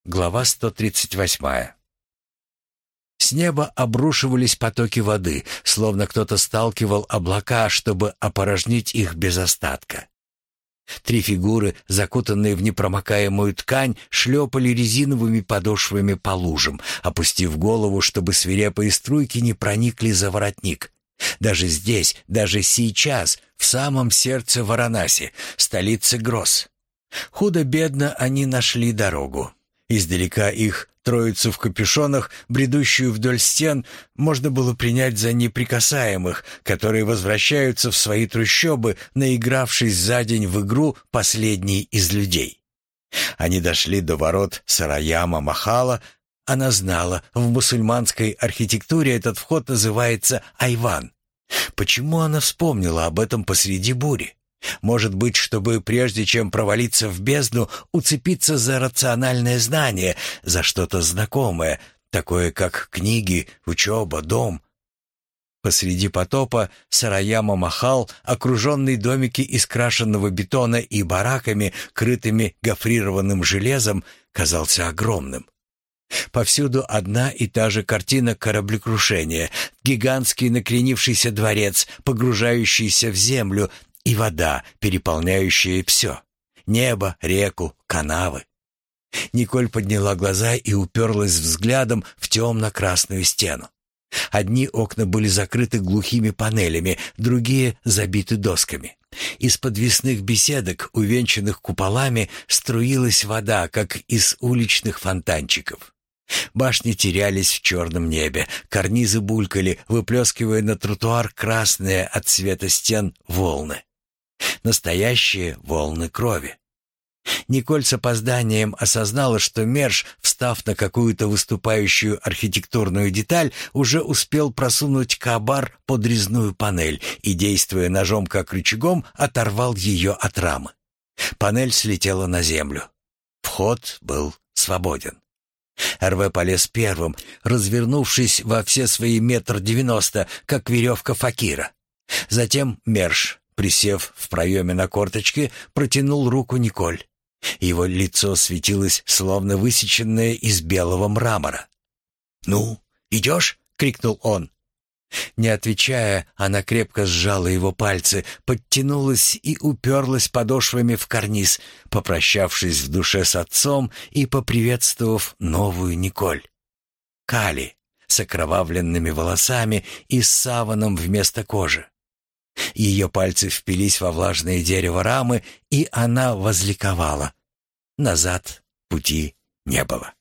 Глава 138. С неба обрушивались потоки воды, словно кто-то сталкивал облака, чтобы опорожнить их без остатка. Три фигуры, закутанные в непромокаемую ткань, шлепали резиновыми подошвами по лужам, опустив голову, чтобы свирепые струйки не проникли за воротник. Даже здесь, даже сейчас, в самом сердце Варанаси, столицы гроз. Худо-бедно они нашли дорогу. Издалека их, троицу в капюшонах, бредущую вдоль стен, можно было принять за неприкасаемых, которые возвращаются в свои трущобы, наигравшись за день в игру «Последний из людей». Они дошли до ворот Сараяма Махала. Она знала, в мусульманской архитектуре этот вход называется Айван. Почему она вспомнила об этом посреди бури? Может быть, чтобы прежде чем провалиться в бездну, уцепиться за рациональное знание, за что-то знакомое, такое как книги, учеба, дом. Посреди потопа Сараяма Махал, окруженный домики из крашенного бетона и бараками, крытыми гофрированным железом, казался огромным. Повсюду одна и та же картина кораблекрушения, гигантский накренившийся дворец, погружающийся в землю, и вода, переполняющая все — небо, реку, канавы. Николь подняла глаза и уперлась взглядом в темно-красную стену. Одни окна были закрыты глухими панелями, другие забиты досками. Из подвесных беседок, увенчанных куполами, струилась вода, как из уличных фонтанчиков. Башни терялись в черном небе, карнизы булькали, выплескивая на тротуар красные от цвета стен волны. Настоящие волны крови. Николь с опозданием осознала, что Мерш, встав на какую-то выступающую архитектурную деталь, уже успел просунуть кабар под резную панель и, действуя ножом как рычагом, оторвал ее от рамы. Панель слетела на землю. Вход был свободен. Эрве полез первым, развернувшись во все свои 1,90 м, как веревка факира. Затем Мерш, присев в проеме на корточки, протянул руку Николь. Его лицо светилось, словно высеченное из белого мрамора. «Ну, идешь?» — крикнул он. Не отвечая, она крепко сжала его пальцы, подтянулась и уперлась подошвами в карниз, попрощавшись в душе с отцом и поприветствовав новую Николь. Кали, с окровавленными волосами и с саваном вместо кожи. Ее пальцы впились во влажное дерево рамы, и она возликовала. Назад пути не было.